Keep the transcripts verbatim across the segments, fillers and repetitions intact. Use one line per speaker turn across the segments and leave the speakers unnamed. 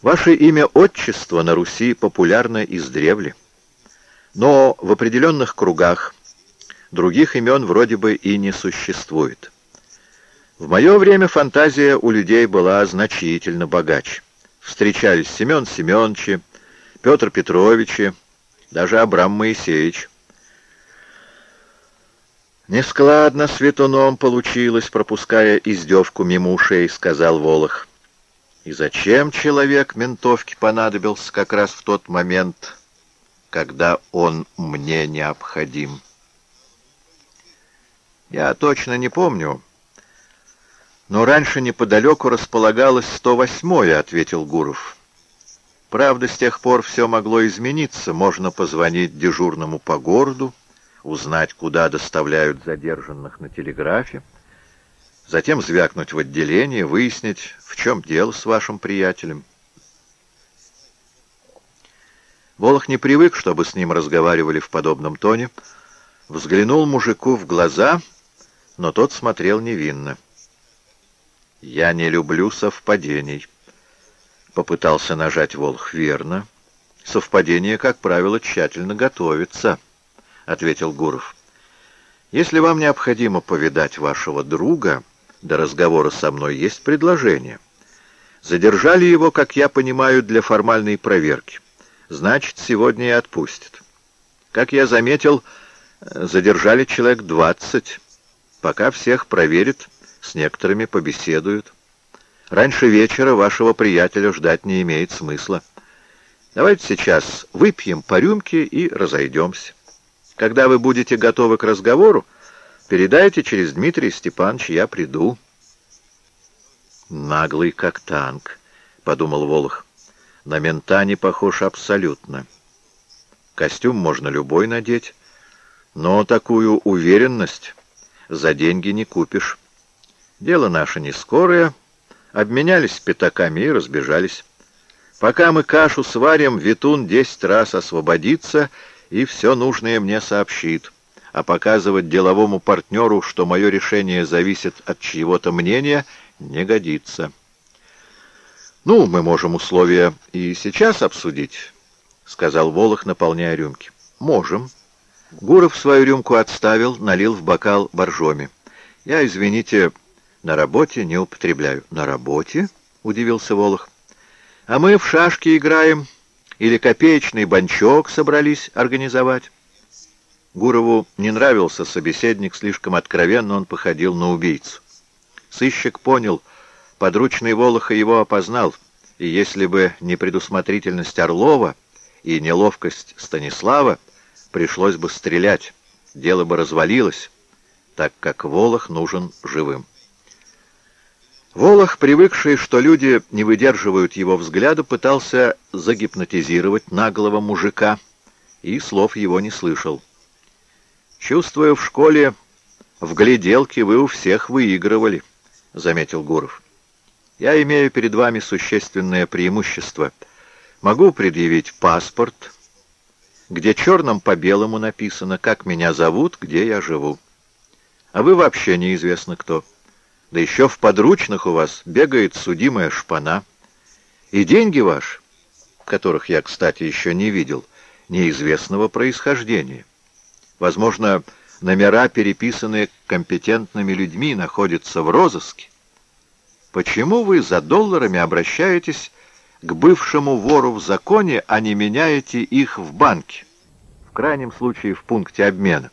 Ваше имя-отчество на Руси популярно издревле, но в определенных кругах других имен вроде бы и не существует. В мое время фантазия у людей была значительно богаче. Встречались Семен Семеновичи, Петр Петровичи, даже Абрам Моисеевич. «Нескладно с Ветуном получилось, пропуская издевку мимо ушей», — сказал Волох. «И зачем человек ментовке понадобился как раз в тот момент, когда он мне необходим?» «Я точно не помню, но раньше неподалеку располагалось сто восьмое», — ответил Гуров. «Правда, с тех пор все могло измениться. Можно позвонить дежурному по городу, узнать, куда доставляют задержанных на телеграфе, затем звякнуть в отделение, выяснить, в чем дело с вашим приятелем». Волох не привык, чтобы с ним разговаривали в подобном тоне, взглянул мужику в глаза, но тот смотрел невинно. «Я не люблю совпадений», — попытался нажать Волох. «Верно. Совпадение, как правило, тщательно готовится», — ответил Гуров. «Если вам необходимо повидать вашего друга, до разговора со мной есть предложение. Задержали его, как я понимаю, для формальной проверки. Значит, сегодня и отпустят. Как я заметил, задержали человек двадцать. Пока всех проверят, с некоторыми побеседуют. Раньше вечера вашего приятеля ждать не имеет смысла. Давайте сейчас выпьем по рюмке и разойдемся. Когда вы будете готовы к разговору, передайте через Дмитрия Степановича, я приду». «Наглый, как танк», — подумал Волох. «На мента не похож абсолютно. Костюм можно любой надеть, но такую уверенность за деньги не купишь. Дело наше не скорое, обменялись пятаками и разбежались. Пока мы кашу сварим, Ветун десять раз освободится и все нужное мне сообщит. А показывать деловому партнеру, что мое решение зависит от чьего-то мнения, не годится». «Ну, мы можем условия и сейчас обсудить», — сказал Волох, наполняя рюмки. «Можем». Гуров свою рюмку отставил, налил в бокал боржоми. «Я, извините, на работе не употребляю». «На работе?» — удивился Волох. «А мы в шашки играем или копеечный банчок собрались организовать». Гурову не нравился собеседник, слишком откровенно он походил на убийцу. Сыщик понял, подручный Волоха его опознал, и если бы не предусмотрительность Орлова и неловкость Станислава, пришлось бы стрелять, дело бы развалилось, так как Волох нужен живым. Волох, привыкший, что люди не выдерживают его взгляда, пытался загипнотизировать наглого мужика и слов его не слышал. «Чувствую, в школе в гляделке вы у всех выигрывали», — заметил Гуров. «Я имею перед вами существенное преимущество. Могу предъявить паспорт, где черным по белому написано, как меня зовут, где я живу. А вы вообще неизвестно кто. Да еще в подручных у вас бегает судимая шпана. И деньги ваши, которых я, кстати, еще не видел, неизвестного происхождения. Возможно, номера, переписанные компетентными людьми, находятся в розыске. Почему вы за долларами обращаетесь к бывшему вору в законе, а не меняете их в банке, в крайнем случае в пункте обмена?»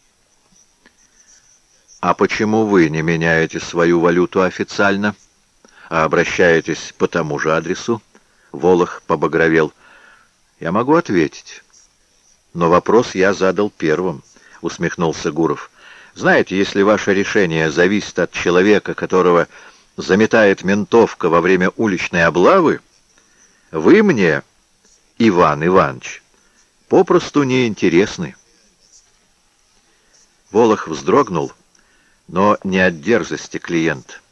«А почему вы не меняете свою валюту официально, а обращаетесь по тому же адресу?» Волох побагровел. «Я могу ответить. Но вопрос я задал первым», — усмехнулся Гуров. «Знаете, если ваше решение зависит от человека, которого заметает ментовка во время уличной облавы, вы мне, Иван Иванович, попросту неинтересны». Волох вздрогнул, но не от дерзости клиента.